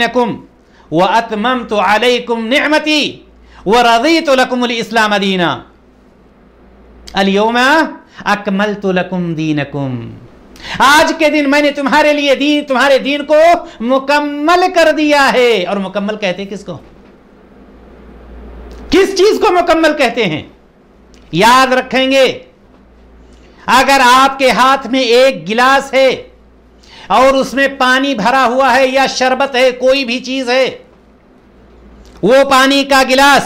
وَأَتْمَمْتُ عَلَيْكُمْ نِعْمَتِي وَرَضِيتُ لَكُمُ الْإِسْلَامَ دِينًا الْيَوْمَ أَكْمَلْتُ لَكُمْ دِينَكُمْ آج کے دن میں نے تمہارے لیے تمہارے دین کو مکمل کر دیا ہے. اور مکمل کہتے کس کو؟ کس چیز کو مکمل کہتے ہیں؟ یاد رکھیں گے، اگر آپ کے ہاتھ میں ایک گلاس ہے اور اس میں پانی بھرا ہوا ہے یا شربت ہے، کوئی بھی چیز ہے، وہ پانی کا گلاس،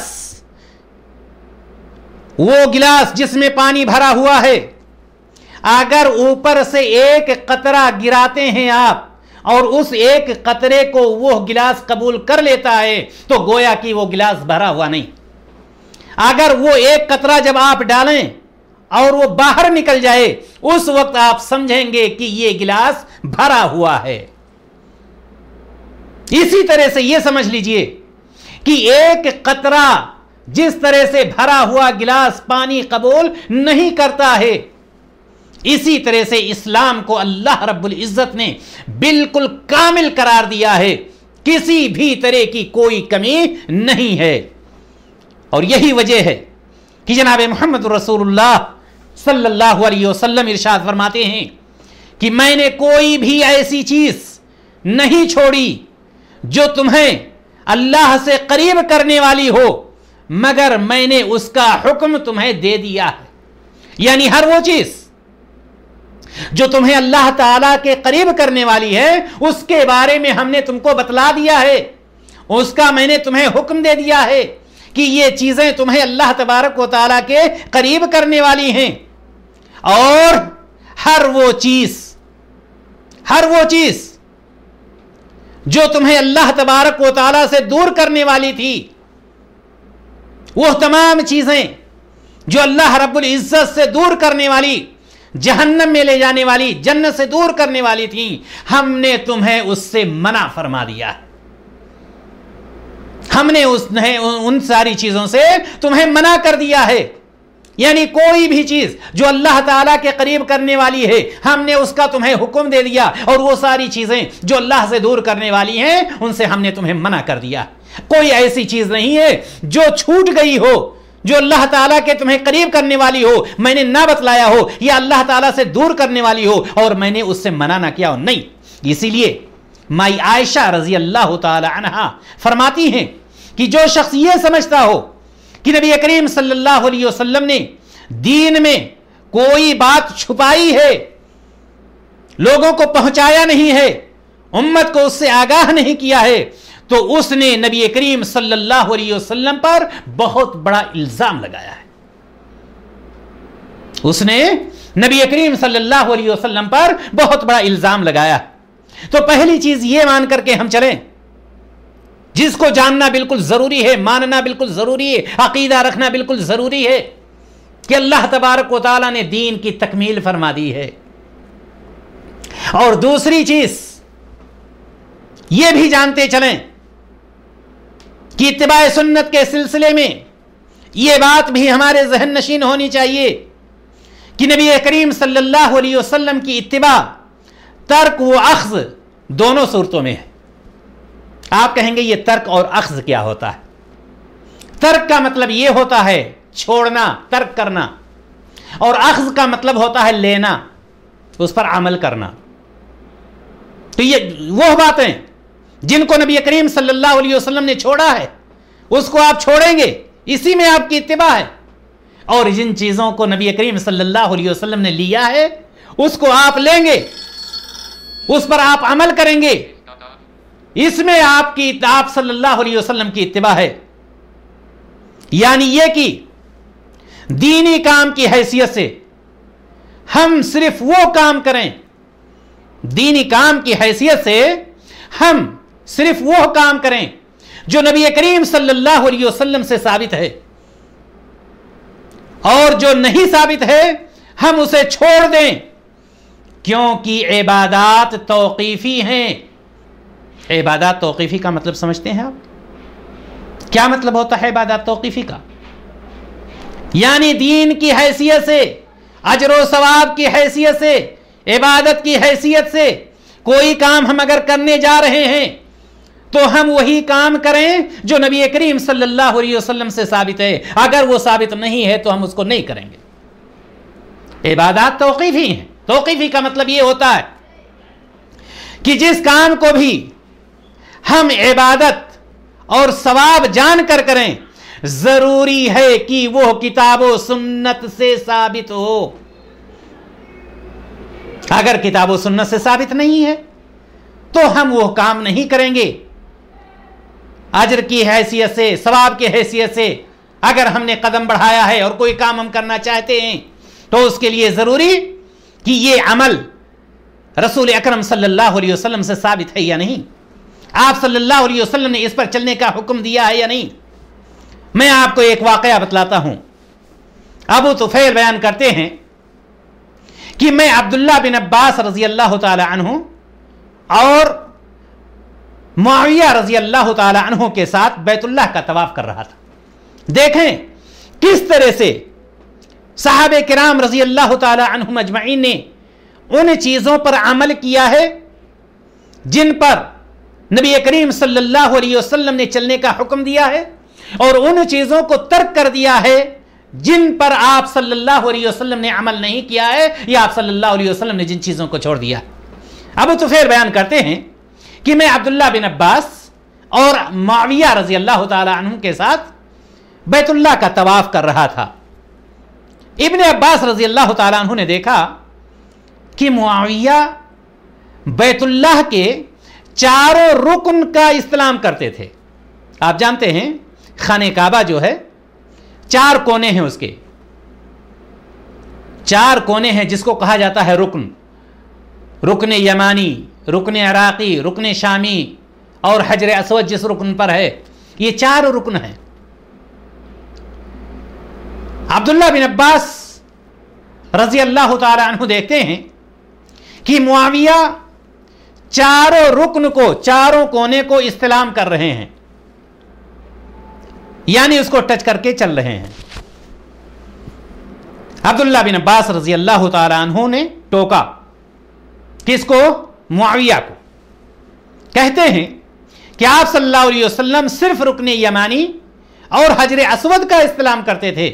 وہ گلاس جس میں پانی بھرا ہوا ہے، اگر اوپر سے ایک قطرہ گراتے ہیں آپ اور اس ایک قطرے کو وہ گلاس قبول کر لیتا ہے تو گویا کہ وہ گلاس بھرا ہوا نہیں. اگر وہ ایک قطرہ جب آپ ڈالیں اور وہ باہر نکل جائے اس وقت آپ سمجھیں گے کہ یہ گلاس بھرا ہوا ہے. اسی طرح سے یہ سمجھ لیجئے کہ ایک قطرہ جس طرح سے بھرا ہوا گلاس پانی قبول نہیں کرتا ہے، اسی طرح سے اسلام کو اللہ رب العزت نے بالکل کامل قرار دیا ہے، کسی بھی طرح کی کوئی کمی نہیں ہے. اور یہی وجہ ہے کہ جناب محمد رسول اللہ صلی اللہ علیہ وسلم ارشاد فرماتے ہیں کہ میں نے کوئی بھی ایسی چیز نہیں چھوڑی جو تمہیں اللہ سے قریب کرنے والی ہو مگر میں نے اس کا حکم تمہیں دے دیا ہے. یعنی ہر وہ چیز جو تمہیں اللہ تعالیٰ کے قریب کرنے والی ہے اس کے بارے میں ہم نے تم کو بتلا دیا ہے، اس کا میں نے تمہیں حکم دے دیا ہے کہ یہ چیزیں تمہیں اللہ تبارک و تعالیٰ کے قریب کرنے والی ہیں. اور ہر وہ چیز جو تمہیں اللہ تبارک و تعالیٰ سے دور کرنے والی تھی، وہ تمام چیزیں جو اللہ رب العزت سے دور کرنے والی، جہنم میں لے جانے والی، جنت سے دور کرنے والی تھیں، ہم نے تمہیں اس سے منع فرما دیا ہے. ہم نے ان ساری چیزوں سے تمہیں منع کر دیا ہے. یعنی کوئی بھی چیز جو اللہ تعالیٰ کے قریب کرنے والی ہے ہم نے اس کا تمہیں حکم دے دیا، اور وہ ساری چیزیں جو اللہ سے دور کرنے والی ہیں ان سے ہم نے تمہیں منع کر دیا. کوئی ایسی چیز نہیں ہے جو چھوٹ گئی ہو، جو اللہ تعالیٰ کے تمہیں قریب کرنے والی ہو، میں نے نہ بتلایا ہو، یا اللہ تعالیٰ سے دور کرنے والی ہو اور میں نے اس سے منع نہ کیا ہو. نہیں. اسی لیے مائی عائشہ رضی اللہ تعالی عنہا فرماتی ہیں کہ جو شخص یہ سمجھتا ہو کہ نبی کریم صلی اللہ علیہ وسلم نے دین میں کوئی بات چھپائی ہے، لوگوں کو پہنچایا نہیں ہے، امت کو اس سے آگاہ نہیں کیا ہے، تو اس نے نبی کریم صلی اللہ علیہ وسلم پر بہت بڑا الزام لگایا ہے. اس نے نبی کریم صلی اللہ علیہ وسلم پر بہت بڑا الزام لگایا. تو پہلی چیز یہ مان کر کے ہم چلیں، جس کو جاننا بالکل ضروری ہے، ماننا بالکل ضروری ہے، عقیدہ رکھنا بالکل ضروری ہے کہ اللہ تبارک و تعالیٰ نے دین کی تکمیل فرما دی ہے. اور دوسری چیز یہ بھی جانتے چلیں کہ اتباع سنت کے سلسلے میں یہ بات بھی ہمارے ذہن نشین ہونی چاہیے کہ نبی کریم صلی اللہ علیہ وسلم کی اتباع ترک و اخذ دونوں صورتوں میں ہے. آپ کہیں گے یہ ترک اور اخذ کیا ہوتا ہے؟ ترک کا مطلب یہ ہوتا ہے چھوڑنا، ترک کرنا، اور اخذ کا مطلب ہوتا ہے لینا، اس پر عمل کرنا. تو یہ وہ باتیں جن کو نبی کریم صلی اللہ علیہ وسلم نے چھوڑا ہے اس کو آپ چھوڑیں گے، اسی میں آپ کی اتباع ہے. اور جن چیزوں کو نبی کریم صلی اللہ علیہ وسلم نے لیا ہے اس کو آپ لیں گے، اس پر آپ عمل کریں گے، اس میں آپ صلی اللہ علیہ وسلم کی اتباع ہے. یعنی یہ کہ دینی کام کی حیثیت سے ہم صرف وہ کام کریں، دینی کام کی حیثیت سے ہم صرف وہ کام کریں جو نبی کریم صلی اللہ علیہ وسلم سے ثابت ہے، اور جو نہیں ثابت ہے ہم اسے چھوڑ دیں، کیونکہ عبادات توقیفی ہیں. عبادات توقیفی کا مطلب سمجھتے ہیں آپ؟ کیا مطلب ہوتا ہے عبادات توقیفی کا؟ یعنی دین کی حیثیت سے، اجر و ثواب کی حیثیت سے، عبادت کی حیثیت سے کوئی کام ہم اگر کرنے جا رہے ہیں تو ہم وہی کام کریں جو نبی کریم صلی اللہ علیہ وسلم سے ثابت ہے. اگر وہ ثابت نہیں ہے تو ہم اس کو نہیں کریں گے. عبادات توقیفی ہیں. توقیفی کا مطلب یہ ہوتا ہے کہ جس کام کو بھی ہم عبادت اور ثواب جان کر کریں ضروری ہے کہ وہ کتاب و سنت سے ثابت ہو. اگر کتاب و سنت سے ثابت نہیں ہے تو ہم وہ کام نہیں کریں گے. اجر کی حیثیت سے، ثواب کی حیثیت سے اگر ہم نے قدم بڑھایا ہے اور کوئی کام ہم کرنا چاہتے ہیں تو اس کے لیے ضروری کہ یہ عمل رسول اکرم صلی اللہ علیہ وسلم سے ثابت ہے یا نہیں، آپ صلی اللہ علیہ وسلم نے اس پر چلنے کا حکم دیا ہے یا نہیں. میں آپ کو ایک واقعہ بتلاتا ہوں. ابو طفیل بیان کرتے ہیں کہ میں عبداللہ بن عباس رضی اللہ تعالی عنہ اور معاویہ رضی اللہ تعالی عنہ کے ساتھ بیت اللہ کا طواف کر رہا تھا. دیکھیں کس طرح سے صحابہ کرام رضی اللہ تعالی عنہم اجمعین نے ان چیزوں پر عمل کیا ہے جن پر نبی کریم صلی اللہ علیہ وسلم نے چلنے کا حکم دیا ہے، اور ان چیزوں کو ترک کر دیا ہے جن پر آپ صلی اللہ علیہ وسلم نے عمل نہیں کیا ہے یا آپ صلی اللہ علیہ وسلم نے جن چیزوں کو چھوڑ دیا. ابو طفیل بیان کرتے ہیں کہ میں عبداللہ بن عباس اور معاویہ رضی اللہ تعالی عنہ کے ساتھ بیت اللہ کا طواف کر رہا تھا. ابن عباس رضی اللہ تعالی عنہ نے دیکھا کہ معاویہ بیت اللہ کے چاروں رکن کا استلام کرتے تھے. آپ جانتے ہیں خانہ کعبہ جو ہے 4 کونے ہیں، اس کے 4 کونے ہیں جس کو کہا جاتا ہے رکن. رکن یمانی، رکن عراقی، رکن شامی اور حجر اسود جس رکن پر ہے، یہ 4 رکن ہیں. عبداللہ بن عباس رضی اللہ تعالی عنہ دیکھتے ہیں کہ معاویہ چاروں رکن کو، چاروں کونے کو استلام کر رہے ہیں، یعنی اس کو ٹچ کر کے چل رہے ہیں. عبداللہ بن عباس رضی اللہ تعالی عنہ نے ٹوکا. کس کو؟ معاویہ کو. کہتے ہیں کہ آپ صلی اللہ علیہ وسلم صرف رکن یمانی اور حجر اسود کا استلام کرتے تھے.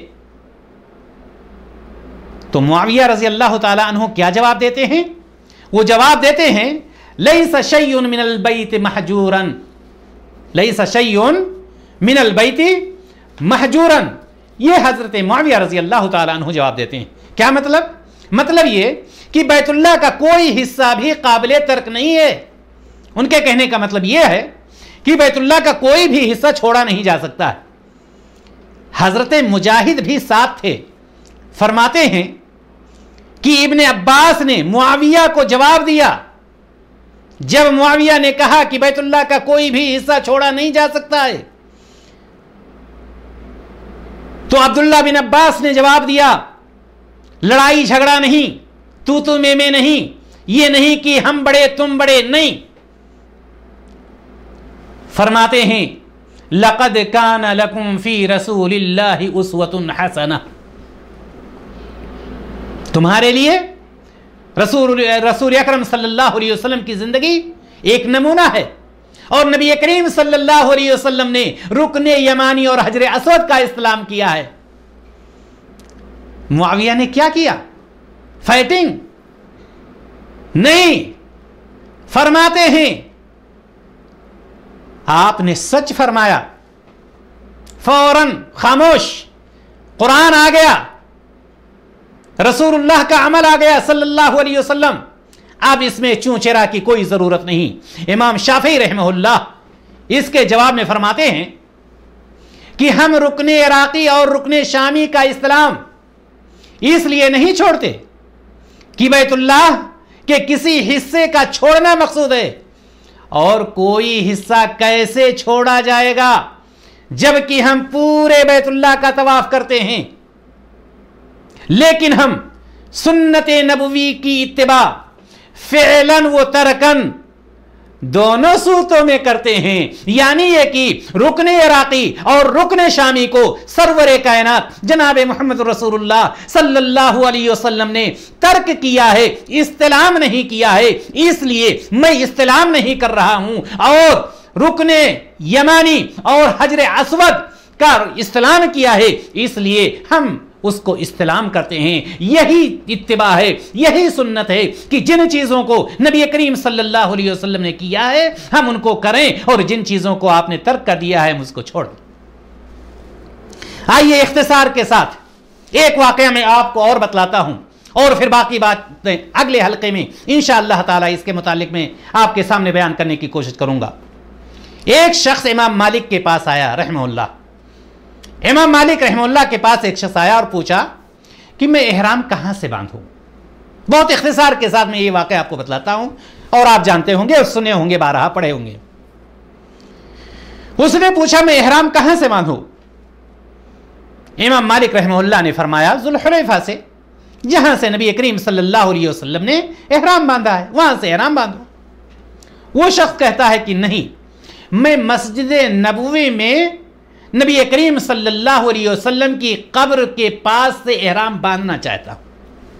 تو معاویہ رضی اللہ تعالی عنہ کیا جواب دیتے ہیں؟ وہ جواب دیتے ہیں لیس شیء من البیت محجورا، لیس شیء من البیت محجورا. یہ حضرت معاویہ رضی اللہ تعالی عنہ جواب دیتے ہیں. کیا مطلب؟ مطلب یہ کہ بیت اللہ کا کوئی حصہ بھی قابل ترک نہیں ہے. ان کے کہنے کا مطلب یہ ہے کہ بیت اللہ کا کوئی بھی حصہ چھوڑا نہیں جا سکتا ہے. حضرت مجاہد بھی ساتھ تھے. فرماتے ہیں کہ ابن عباس نے معاویہ کو جواب دیا جب معاویہ نے کہا کہ بیت اللہ کا کوئی بھی حصہ چھوڑا نہیں جا سکتا ہے، تو عبداللہ بن عباس نے جواب دیا لڑائی جھگڑا نہیں، تو میں نہیں، یہ نہیں کہ ہم بڑے تم بڑے، نہیں. فرماتے ہیں لقد کان لکم فی رسول اللہ اسوۃ حسنہ، تمہارے لیے رسول اکرم صلی اللہ علیہ وسلم کی زندگی ایک نمونہ ہے. اور نبی کریم صلی اللہ علیہ وسلم نے رکن یمانی اور حجر اسود کا استلام کیا ہے. معاویہ نے کیا کیا؟ فائٹنگ نہیں. فرماتے ہیں آپ نے سچ فرمایا، فوراً خاموش. قرآن آ گیا، رسول اللہ کا عمل آ گیا صلی اللہ علیہ وسلم. اب اس میں چوں چرا کی کوئی ضرورت نہیں. امام شافعی رحمہ اللہ اس کے جواب میں فرماتے ہیں کہ ہم رکن عراقی اور رکن شامی کا استلام اس لیے نہیں چھوڑتے کہ بیت اللہ کے کسی حصے کا چھوڑنا مقصود ہے، اور کوئی حصہ کیسے چھوڑا جائے گا جبکہ ہم پورے بیت اللہ کا طواف کرتے ہیں. لیکن ہم سنت نبوی کی اتباع فعلاً و ترکن دونوں صورتوں میں کرتے ہیں. یعنی یہ کہ رکن عراقی اور رکن شامی کو سرور کائنات جناب محمد رسول اللہ صلی اللہ علیہ وسلم نے ترک کیا ہے، استلام نہیں کیا ہے. اس لیے میں استلام نہیں کر رہا ہوں اور رکن یمانی اور حجر اسود کا استلام کیا ہے، اس لیے ہم اس کو استلام کرتے ہیں۔ یہی اتباع ہے، یہی سنت ہے کہ جن چیزوں کو نبی کریم صلی اللہ علیہ وسلم نے کیا ہے ہم ان کو کریں، اور جن چیزوں کو آپ نے ترک کر دیا ہے ہم اس کو چھوڑ دیں۔ آئیے اختصار کے ساتھ ایک واقعہ میں آپ کو اور بتلاتا ہوں، اور پھر باقی باتیں اگلے حلقے میں انشاءاللہ تعالی اس کے متعلق میں آپ کے سامنے بیان کرنے کی کوشش کروں گا۔ ایک شخص امام مالک کے پاس آیا رحمہ اللہ، امام مالک رحمہ اللہ کے پاس ایک شخص آیا اور پوچھا کہ میں احرام کہاں سے باندھوں؟ بہت اختصار کے ساتھ میں یہ واقعہ آپ کو بتلاتا ہوں، اور آپ جانتے ہوں گے اور سنے ہوں گے، بارہا پڑھے ہوں گے۔ اس نے پوچھا میں احرام کہاں سے باندھوں؟ امام مالک رحمہ اللہ نے فرمایا ذوالحلیفہ سے، جہاں سے نبی کریم صلی اللہ علیہ وسلم نے احرام باندھا ہے وہاں سے احرام باندھو۔ وہ شخص کہتا ہے کہ نہیں، میں مسجد نبوی میں نبی کریم صلی اللہ علیہ وسلم کی قبر کے پاس سے احرام باندھنا چاہتا ہوں۔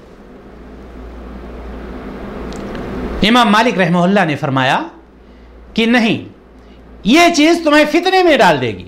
امام مالک رحمہ اللہ نے فرمایا کہ نہیں، یہ چیز تمہیں فتنے میں ڈال دے گی۔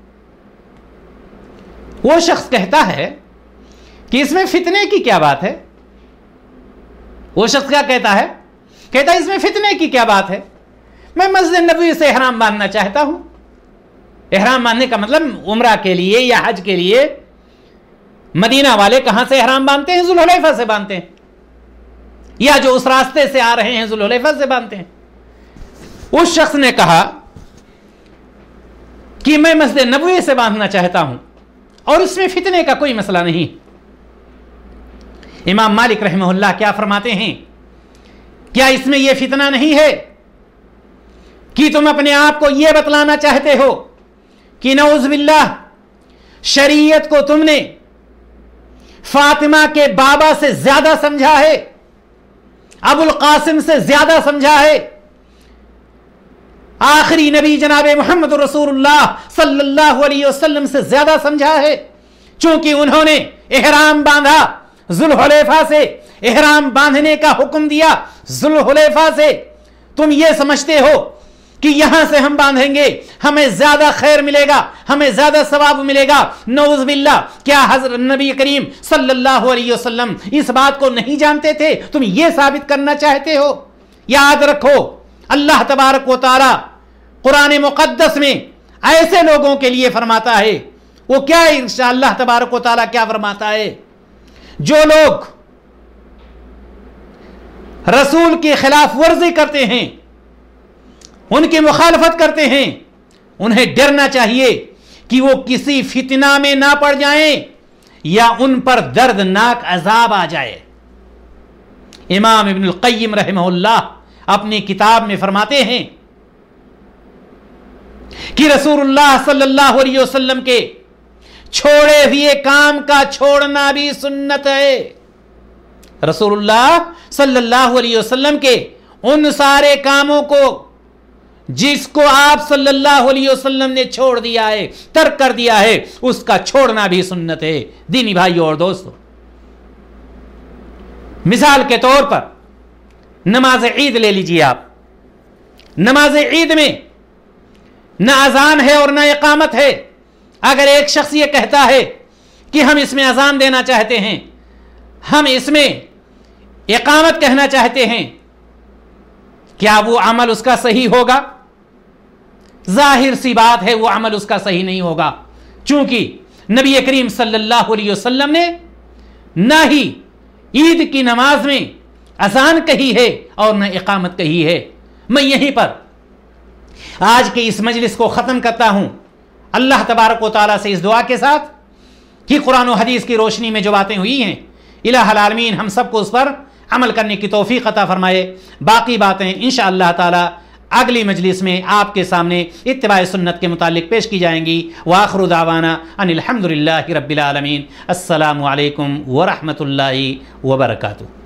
وہ شخص کہتا ہے کہ اس میں فتنے کی کیا بات ہے؟ وہ شخص کیا کہتا ہے؟ کہتا ہے اس میں فتنے کی کیا بات ہے، میں مسجد نبوی سے احرام باندھنا چاہتا ہوں۔ احرام باندھنے کا مطلب عمرہ کے لیے یا حج کے لیے مدینہ والے کہاں سے احرام باندھتے ہیں؟ ذوالحلیفہ سے باندھتے ہیں، یا جو اس راستے سے آ رہے ہیں ذوالحلیفہ سے باندھتے ہیں۔ اس شخص نے کہا کہ میں مسجد نبوی سے باندھنا چاہتا ہوں اور اس میں فتنے کا کوئی مسئلہ نہیں۔ امام مالک رحمہ اللہ کیا فرماتے ہیں؟ کیا اس میں یہ فتنہ نہیں ہے کہ تم اپنے آپ کو یہ بتلانا چاہتے ہو کہ نعوذ باللہ شریعت کو تم نے فاطمہ کے بابا سے زیادہ سمجھا ہے، ابو القاسم سے زیادہ سمجھا ہے، آخری نبی جناب محمد رسول اللہ صلی اللہ علیہ وسلم سے زیادہ سمجھا ہے، چونکہ انہوں نے احرام باندھا ذوالحلیفہ سے، احرام باندھنے کا حکم دیا ذوالحلیفہ سے۔ تم یہ سمجھتے ہو کہ یہاں سے ہم باندھیں گے ہمیں زیادہ خیر ملے گا، ہمیں زیادہ ثواب ملے گا، نعوذ باللہ۔ کیا حضرت نبی کریم صلی اللہ علیہ وسلم اس بات کو نہیں جانتے تھے؟ تم یہ ثابت کرنا چاہتے ہو؟ یاد رکھو، اللہ تبارک و تعالی قرآن مقدس میں ایسے لوگوں کے لیے فرماتا ہے، وہ کیا اللہ تبارک و تعالی کیا فرماتا ہے؟ جو لوگ رسول کی خلاف ورزی کرتے ہیں، ان کی مخالفت کرتے ہیں، انہیں ڈرنا چاہیے کہ وہ کسی فتنہ میں نہ پڑ جائیں یا ان پر دردناک عذاب آ جائے۔ امام ابن القیم رحمہ اللہ اپنی کتاب میں فرماتے ہیں کہ رسول اللہ صلی اللہ علیہ وسلم کے چھوڑے ہوئے کام کا چھوڑنا بھی سنت ہے۔ رسول اللہ صلی اللہ علیہ وسلم کے ان سارے کاموں کو جس کو آپ صلی اللہ علیہ وسلم نے چھوڑ دیا ہے، ترک کر دیا ہے، اس کا چھوڑنا بھی سنت ہے۔ دینی بھائیوں اور دوستوں، مثال کے طور پر نماز عید لے لیجیے آپ۔ نماز عید میں نہ اذان ہے اور نہ اقامت ہے۔ اگر ایک شخص یہ کہتا ہے کہ ہم اس میں اذان دینا چاہتے ہیں، ہم اس میں اقامت کہنا چاہتے ہیں، کیا وہ عمل اس کا صحیح ہوگا؟ ظاہر سی بات ہے وہ عمل اس کا صحیح نہیں ہوگا، چونکہ نبی کریم صلی اللہ علیہ وسلم نے نہ ہی عید کی نماز میں اذان کہی ہے اور نہ اقامت کہی ہے۔ میں یہیں پر آج کے اس مجلس کو ختم کرتا ہوں، اللہ تبارک و تعالیٰ سے اس دعا کے ساتھ کہ قرآن و حدیث کی روشنی میں جو باتیں ہوئی ہیں الہ العالمین ہم سب کو اس پر عمل کرنے کی توفیق عطا فرمائے۔ باقی باتیں انشاءاللہ تعالی اگلی مجلس میں آپ کے سامنے اتباع سنت کے متعلق پیش کی جائیں گی۔ وآخر دعوانا ان الحمدللہ رب العالمین۔ السلام علیکم ورحمۃ اللہ وبرکاتہ۔